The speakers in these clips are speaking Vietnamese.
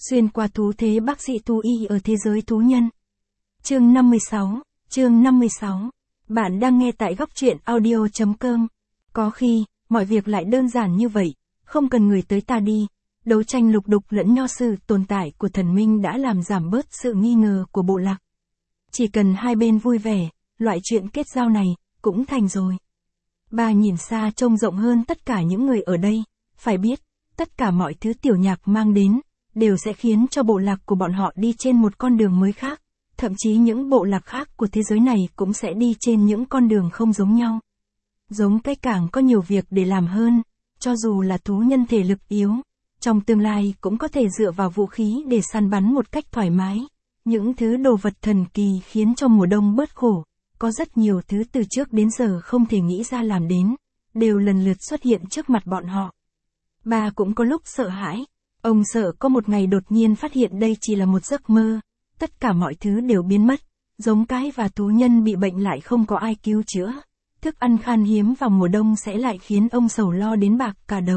Xuyên qua thú thế bác sĩ thú y ở thế giới thú nhân. Chương 56. Bạn đang nghe tại góc truyện audio.com. Có khi, mọi việc lại đơn giản như vậy, không cần người tới ta đi. Đấu tranh lục đục lẫn nho sư tồn tại của thần minh đã làm giảm bớt sự nghi ngờ của bộ lạc. Chỉ cần hai bên vui vẻ, loại chuyện kết giao này, cũng thành rồi. Bà nhìn xa trông rộng hơn tất cả những người ở đây, phải biết, tất cả mọi thứ tiểu nhạc mang đến, đều sẽ khiến cho bộ lạc của bọn họ đi trên một con đường mới khác, thậm chí những bộ lạc khác của thế giới này cũng sẽ đi trên những con đường không giống nhau. Giống cái càng có nhiều việc để làm hơn, cho dù là thú nhân thể lực yếu, trong tương lai cũng có thể dựa vào vũ khí để săn bắn một cách thoải mái. Những thứ đồ vật thần kỳ khiến cho mùa đông bớt khổ, có rất nhiều thứ từ trước đến giờ không thể nghĩ ra làm đến, đều lần lượt xuất hiện trước mặt bọn họ. Bà cũng có lúc sợ hãi. Ông sợ có một ngày đột nhiên phát hiện đây chỉ là một giấc mơ, tất cả mọi thứ đều biến mất, giống cái và thú nhân bị bệnh lại không có ai cứu chữa, thức ăn khan hiếm vào mùa đông sẽ lại khiến ông sầu lo đến bạc cả đầu.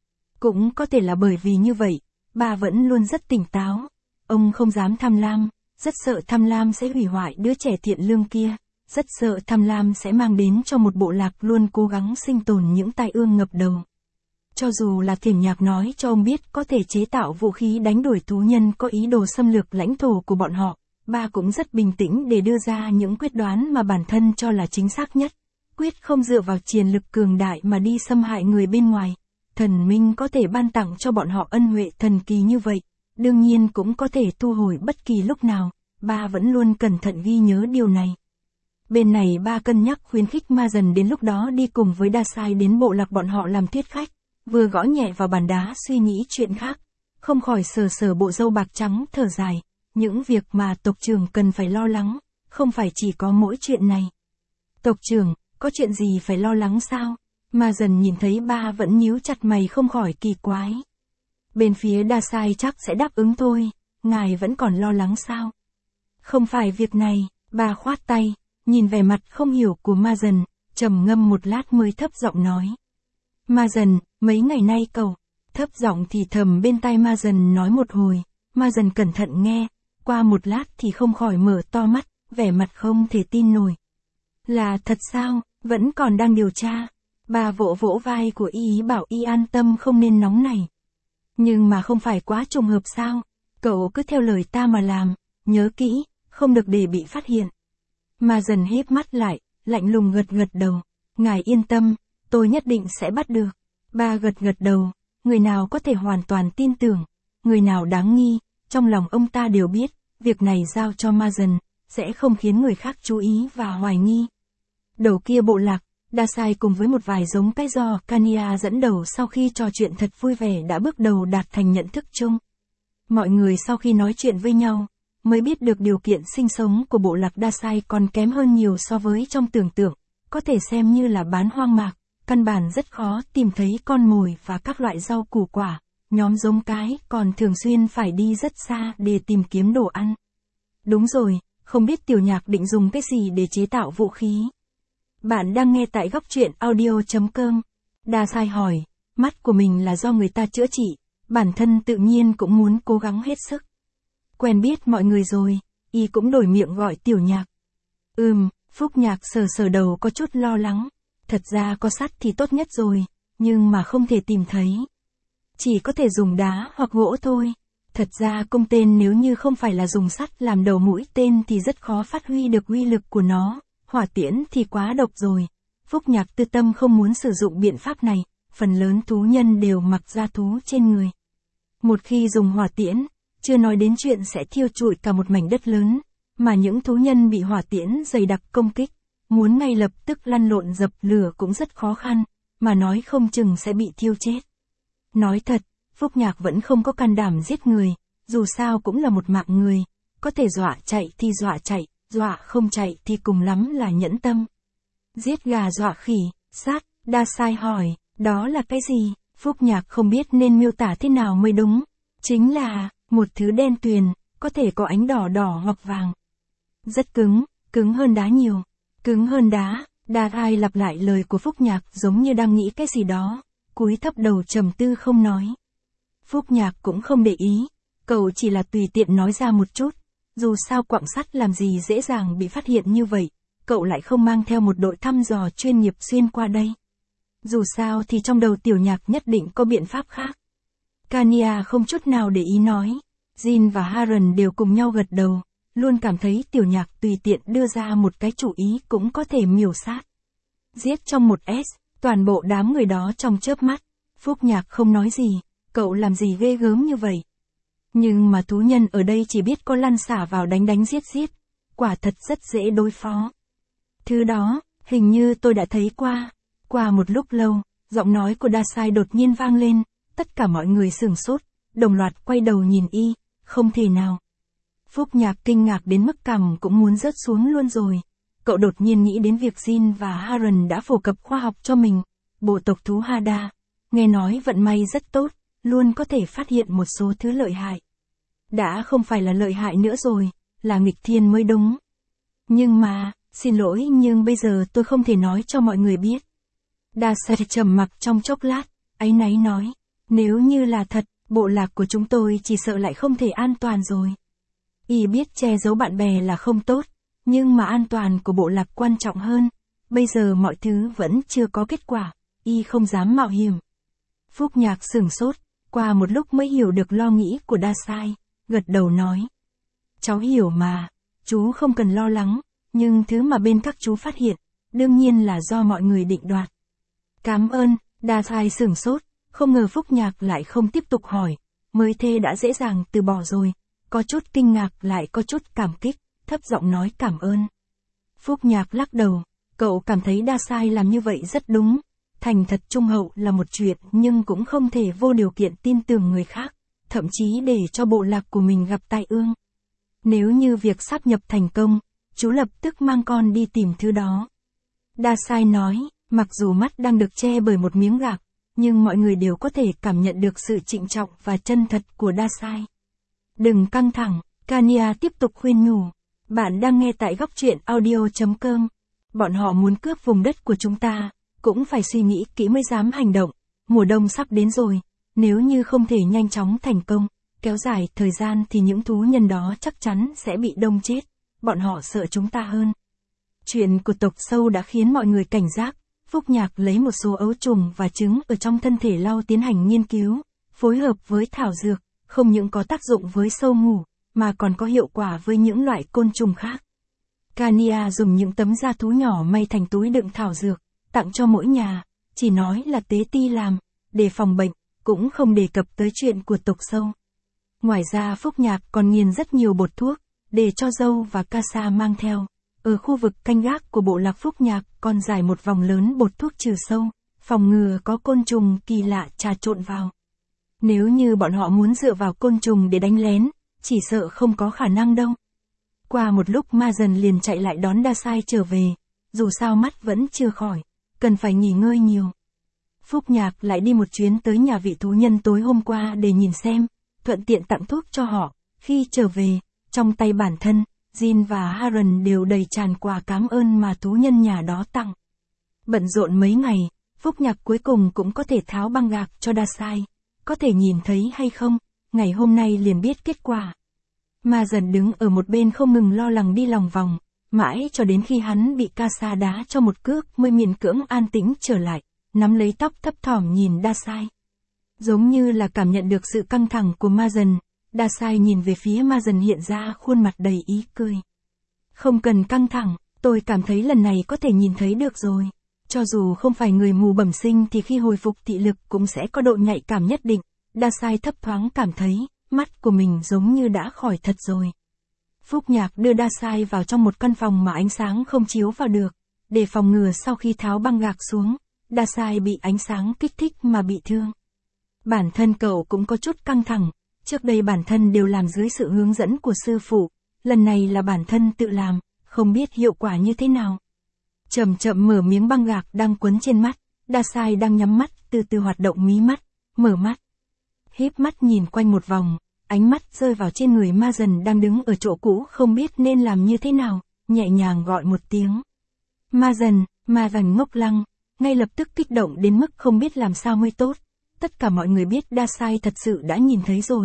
Cũng có thể là bởi vì như vậy, bà vẫn luôn rất tỉnh táo, ông không dám tham lam, rất sợ tham lam sẽ hủy hoại đứa trẻ thiện lương kia, rất sợ tham lam sẽ mang đến cho một bộ lạc luôn cố gắng sinh tồn những tai ương ngập đầu. Cho dù là Thiểm Nhạc nói cho ông biết có thể chế tạo vũ khí đánh đuổi thú nhân có ý đồ xâm lược lãnh thổ của bọn họ, bà cũng rất bình tĩnh để đưa ra những quyết đoán mà bản thân cho là chính xác nhất, quyết không dựa vào chiến lực cường đại mà đi xâm hại người bên ngoài. Thần minh có thể ban tặng cho bọn họ ân huệ thần kỳ như vậy, đương nhiên cũng có thể thu hồi bất kỳ lúc nào, bà vẫn luôn cẩn thận ghi nhớ điều này. Bên này bà cân nhắc khuyến khích Ma Dần đến lúc đó đi cùng với Đa Sai đến bộ lạc bọn họ làm thuyết khách. Vừa gõ nhẹ vào bàn đá suy nghĩ chuyện khác, không khỏi sờ sờ bộ râu bạc trắng thở dài, những việc mà tộc trưởng cần phải lo lắng, không phải chỉ có mỗi chuyện này. Tộc trưởng, có chuyện gì phải lo lắng sao? Ma Dần nhìn thấy ba vẫn nhíu chặt mày không khỏi kỳ quái. Bên phía Đa Sai chắc sẽ đáp ứng thôi, ngài vẫn còn lo lắng sao? Không phải việc này, ba khoát tay, nhìn vẻ mặt không hiểu của Ma Dần, trầm ngâm một lát mới thấp giọng nói. Ma Dần, mấy ngày nay cậu, thấp giọng thì thầm bên tai Ma Dần nói một hồi, Ma Dần cẩn thận nghe, qua một lát thì không khỏi mở to mắt, vẻ mặt không thể tin nổi. Là thật sao, vẫn còn đang điều tra. Bà vỗ vỗ vai của y bảo y an tâm không nên nóng này. Nhưng mà không phải quá trùng hợp sao, cậu cứ theo lời ta mà làm, nhớ kỹ, không được để bị phát hiện. Ma Dần híp mắt lại, lạnh lùng gật gật đầu, ngài yên tâm, tôi nhất định sẽ bắt được. Ba gật gật đầu, người nào có thể hoàn toàn tin tưởng, người nào đáng nghi, trong lòng ông ta đều biết, việc này giao cho Ma Dần, sẽ không khiến người khác chú ý và hoài nghi. Đầu kia bộ lạc, Đa Sai cùng với một vài giống cái do Kania dẫn đầu sau khi trò chuyện thật vui vẻ đã bước đầu đạt thành nhận thức chung. Mọi người sau khi nói chuyện với nhau, mới biết được điều kiện sinh sống của bộ lạc Đa Sai còn kém hơn nhiều so với trong tưởng tượng, có thể xem như là bán hoang mạc. Căn bản rất khó tìm thấy con mồi và các loại rau củ quả, nhóm giống cái còn thường xuyên phải đi rất xa để tìm kiếm đồ ăn. Đúng rồi, không biết Tiểu Nhạc định dùng cái gì để chế tạo vũ khí. Bạn đang nghe tại góc truyện audio.com. Đa Sai hỏi, mắt của mình là do người ta chữa trị, bản thân tự nhiên cũng muốn cố gắng hết sức. Quen biết mọi người rồi, y cũng đổi miệng gọi Tiểu Nhạc. Phúc Nhạc sờ sờ đầu có chút lo lắng. Thật ra có sắt thì tốt nhất rồi, nhưng mà không thể tìm thấy. Chỉ có thể dùng đá hoặc gỗ thôi. Thật ra cung tên nếu như không phải là dùng sắt làm đầu mũi tên thì rất khó phát huy được uy lực của nó, hỏa tiễn thì quá độc rồi. Phúc Nhạc tư tâm không muốn sử dụng biện pháp này, phần lớn thú nhân đều mặc da thú trên người. Một khi dùng hỏa tiễn, chưa nói đến chuyện sẽ thiêu trụi cả một mảnh đất lớn, mà những thú nhân bị hỏa tiễn dày đặc công kích. Muốn ngay lập tức lăn lộn dập lửa cũng rất khó khăn, mà nói không chừng sẽ bị thiêu chết. Nói thật, Phúc Nhạc vẫn không có can đảm giết người, dù sao cũng là một mạng người, có thể dọa chạy thì dọa chạy, dọa không chạy thì cùng lắm là nhẫn tâm. Giết gà dọa khỉ, sát, Đa Sai hỏi, đó là cái gì? Phúc Nhạc không biết nên miêu tả thế nào mới đúng. Chính là, một thứ đen tuyền, có thể có ánh đỏ đỏ hoặc vàng. Rất cứng hơn đá nhiều. Cứng hơn đá, Đa Sai lặp lại lời của Phúc Nhạc giống như đang nghĩ cái gì đó, cúi thấp đầu trầm tư không nói. Phúc Nhạc cũng không để ý, Cậu chỉ là tùy tiện nói ra một chút. Dù sao quặng sắt làm gì dễ dàng bị phát hiện như vậy, cậu lại không mang theo một đội thăm dò chuyên nghiệp xuyên qua đây. Dù sao thì trong đầu Tiểu Nhạc nhất định có biện pháp khác. Kania không chút nào để ý nói. Jin và Haran đều cùng nhau gật đầu, luôn cảm thấy Tiểu Nhạc tùy tiện đưa ra một cái chủ ý cũng có thể miểu sát. Giết trong một S, toàn bộ đám người đó trong chớp mắt. Phúc Nhạc không nói gì, cậu làm gì ghê gớm như vậy. Nhưng mà thú nhân ở đây chỉ biết có lăn xả vào đánh đánh giết giết, quả thật rất dễ đối phó. Thứ đó, hình như tôi đã thấy qua. Qua một lúc lâu, giọng nói của Dasai đột nhiên vang lên, tất cả mọi người sửng sốt, đồng loạt quay đầu nhìn y, không thể nào. Phúc Nhạc kinh ngạc đến mức cằm cũng muốn rớt xuống luôn rồi. Cậu đột nhiên nghĩ đến việc Jin và Haran đã phổ cập khoa học cho mình, bộ tộc thú Hada, nghe nói vận may rất tốt, luôn có thể phát hiện một số thứ lợi hại. Đã không phải là lợi hại nữa rồi, là nghịch thiên mới đúng. Nhưng mà, xin lỗi nhưng bây giờ tôi không thể nói cho mọi người biết. Dasai trầm mặc trong chốc lát, áy náy nói, nếu như là thật, bộ lạc của chúng tôi chỉ sợ lại không thể an toàn rồi. Y biết che giấu bạn bè là không tốt, nhưng mà an toàn của bộ lạc quan trọng hơn. Bây giờ mọi thứ vẫn chưa có kết quả, y không dám mạo hiểm. Phúc Nhạc sửng sốt, qua một lúc mới hiểu được lo nghĩ của Dasai, gật đầu nói. Cháu hiểu mà, chú không cần lo lắng, nhưng thứ mà bên các chú phát hiện, đương nhiên là do mọi người định đoạt. Cảm ơn, Dasai sửng sốt, không ngờ Phúc Nhạc lại không tiếp tục hỏi, mới thế đã dễ dàng từ bỏ rồi, có chút kinh ngạc lại có chút cảm kích, thấp giọng nói cảm ơn. Phúc Nhạc lắc đầu, cậu cảm thấy Dasai làm như vậy rất đúng, thành thật trung hậu là một chuyện nhưng cũng không thể vô điều kiện tin tưởng người khác, thậm chí để cho bộ lạc của mình gặp tai ương. Nếu như việc sáp nhập thành công, chú lập tức mang con đi tìm thứ đó. Dasai nói, mặc dù mắt đang được che bởi một miếng gạc, nhưng mọi người đều có thể cảm nhận được sự trịnh trọng và chân thật của Dasai. Đừng căng thẳng, Kania tiếp tục khuyên nhủ. Bạn đang nghe tại góc truyện audio.com. Bọn họ muốn cướp vùng đất của chúng ta, cũng phải suy nghĩ kỹ mới dám hành động. Mùa đông sắp đến rồi, nếu như không thể nhanh chóng thành công, kéo dài thời gian thì những thú nhân đó chắc chắn sẽ bị đông chết. Bọn họ sợ chúng ta hơn. Chuyện của tộc sâu đã khiến mọi người cảnh giác. Phúc Nhạc lấy một số ấu trùng và trứng ở trong thân thể lau tiến hành nghiên cứu, phối hợp với thảo dược, không những có tác dụng với sâu ngủ, mà còn có hiệu quả với những loại côn trùng khác. Kania dùng những tấm da thú nhỏ may thành túi đựng thảo dược, tặng cho mỗi nhà, chỉ nói là tế ti làm, để phòng bệnh, cũng không đề cập tới chuyện của tộc sâu. Ngoài ra Phúc Nhạc còn nghiền rất nhiều bột thuốc, để cho dâu và Casa mang theo. Ở khu vực canh gác của bộ lạc Phúc Nhạc còn rải một vòng lớn bột thuốc trừ sâu, phòng ngừa có côn trùng kỳ lạ trà trộn vào. Nếu như bọn họ muốn dựa vào côn trùng để đánh lén, chỉ sợ không có khả năng đâu. Qua một lúc Ma Dần liền chạy lại đón Dasai trở về, dù sao mắt vẫn chưa khỏi, cần phải nghỉ ngơi nhiều. Phúc Nhạc lại đi một chuyến tới nhà vị thú nhân tối hôm qua để nhìn xem, thuận tiện tặng thuốc cho họ. Khi trở về, trong tay bản thân, Jin và Haran đều đầy tràn quà cảm ơn mà thú nhân nhà đó tặng. Bận rộn mấy ngày, Phúc Nhạc cuối cùng cũng có thể tháo băng gạc cho Dasai. Có thể nhìn thấy hay không, ngày hôm nay liền biết kết quả. Ma Dần đứng ở một bên không ngừng lo lắng đi lòng vòng, mãi cho đến khi hắn bị Casa đá cho một cước mới miễn cưỡng an tĩnh trở lại, nắm lấy tóc thấp thỏm nhìn Dasai. Giống như là cảm nhận được sự căng thẳng của Ma Dần, Dasai nhìn về phía Ma Dần hiện ra khuôn mặt đầy ý cười. Không cần căng thẳng, tôi cảm thấy lần này có thể nhìn thấy được rồi. Cho dù không phải người mù bẩm sinh thì khi hồi phục thị lực cũng sẽ có độ nhạy cảm nhất định. Dasai thấp thoáng cảm thấy, mắt của mình giống như đã khỏi thật rồi. Phúc Nhạc đưa Dasai vào trong một căn phòng mà ánh sáng không chiếu vào được, để phòng ngừa sau khi tháo băng gạc xuống, Dasai bị ánh sáng kích thích mà bị thương. Bản thân cậu cũng có chút căng thẳng, trước đây bản thân đều làm dưới sự hướng dẫn của sư phụ, lần này là bản thân tự làm, không biết hiệu quả như thế nào. Chậm chậm mở miếng băng gạc đang quấn trên mắt, Dasai đang nhắm mắt, từ từ hoạt động mí mắt, mở mắt. Híp mắt nhìn quanh một vòng, ánh mắt rơi vào trên người Ma Dần đang đứng ở chỗ cũ không biết nên làm như thế nào, nhẹ nhàng gọi một tiếng. Ma Dần ngốc lăng, ngay lập tức kích động đến mức không biết làm sao mới tốt. Tất cả mọi người biết Dasai thật sự đã nhìn thấy rồi,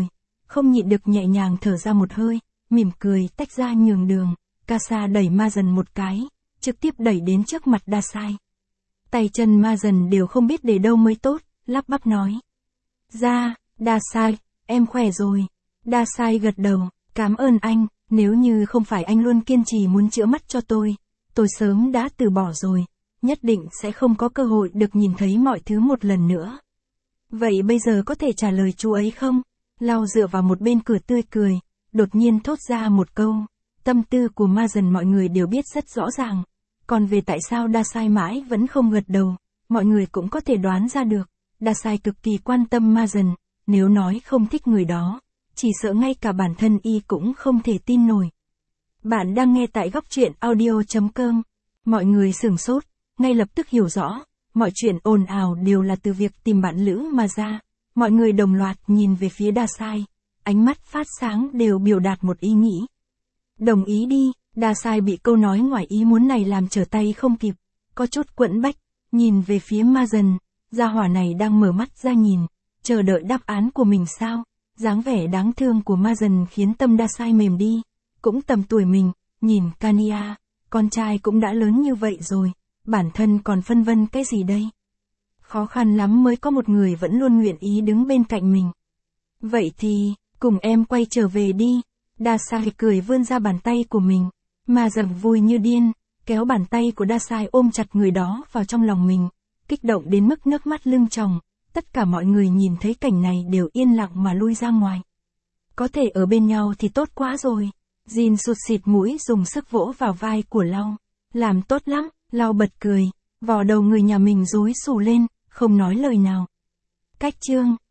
không nhịn được nhẹ nhàng thở ra một hơi, mỉm cười tách ra nhường đường. Casa đẩy ma dần một cái, trực tiếp đẩy đến trước mặt Dasai. Tay chân ma dần đều không biết để đâu mới tốt, lắp bắp nói. Ra, Dasai, em khỏe rồi. Dasai gật đầu, cảm ơn anh, nếu như không phải anh luôn kiên trì muốn chữa mắt cho tôi sớm đã từ bỏ rồi, nhất định sẽ không có cơ hội được nhìn thấy mọi thứ một lần nữa. Vậy bây giờ có thể trả lời chú ấy không? Lau dựa vào một bên cửa tươi cười, đột nhiên thốt ra một câu. Tâm tư của ma dần mọi người đều biết rất rõ ràng. Còn về tại sao Dasai mãi vẫn không gật đầu, mọi người cũng có thể đoán ra được. Dasai cực kỳ quan tâm ma dần, nếu nói không thích người đó, chỉ sợ ngay cả bản thân y cũng không thể tin nổi. Bạn đang nghe tại góc truyện audio.com. Mọi người sửng sốt, ngay lập tức hiểu rõ, mọi chuyện ồn ào đều là từ việc tìm bạn lữ mà ra. Mọi người đồng loạt nhìn về phía Dasai, ánh mắt phát sáng đều biểu đạt một ý nghĩ. Đồng ý đi, Dasai bị câu nói ngoài ý muốn này làm trở tay không kịp, có chút quẫn bách, nhìn về phía ma dần, gia hỏa này đang mở mắt ra nhìn, chờ đợi đáp án của mình sao, dáng vẻ đáng thương của ma dần khiến tâm Dasai mềm đi, cũng tầm tuổi mình, nhìn Kania, con trai cũng đã lớn như vậy rồi, bản thân còn phân vân cái gì đây? Khó khăn lắm mới có một người vẫn luôn nguyện ý đứng bên cạnh mình. Vậy thì, cùng em quay trở về đi. Dasai cười vươn ra bàn tay của mình, ma dần vui như điên, kéo bàn tay của Dasai ôm chặt người đó vào trong lòng mình, kích động đến mức nước mắt lưng tròng. Tất cả mọi người nhìn thấy cảnh này đều yên lặng mà lui ra ngoài. Có thể ở bên nhau thì tốt quá rồi. Jin sụt xịt mũi dùng sức vỗ vào vai của Lau. Làm tốt lắm, Lau bật cười, vò đầu người nhà mình rối xù lên, không nói lời nào. Cách chương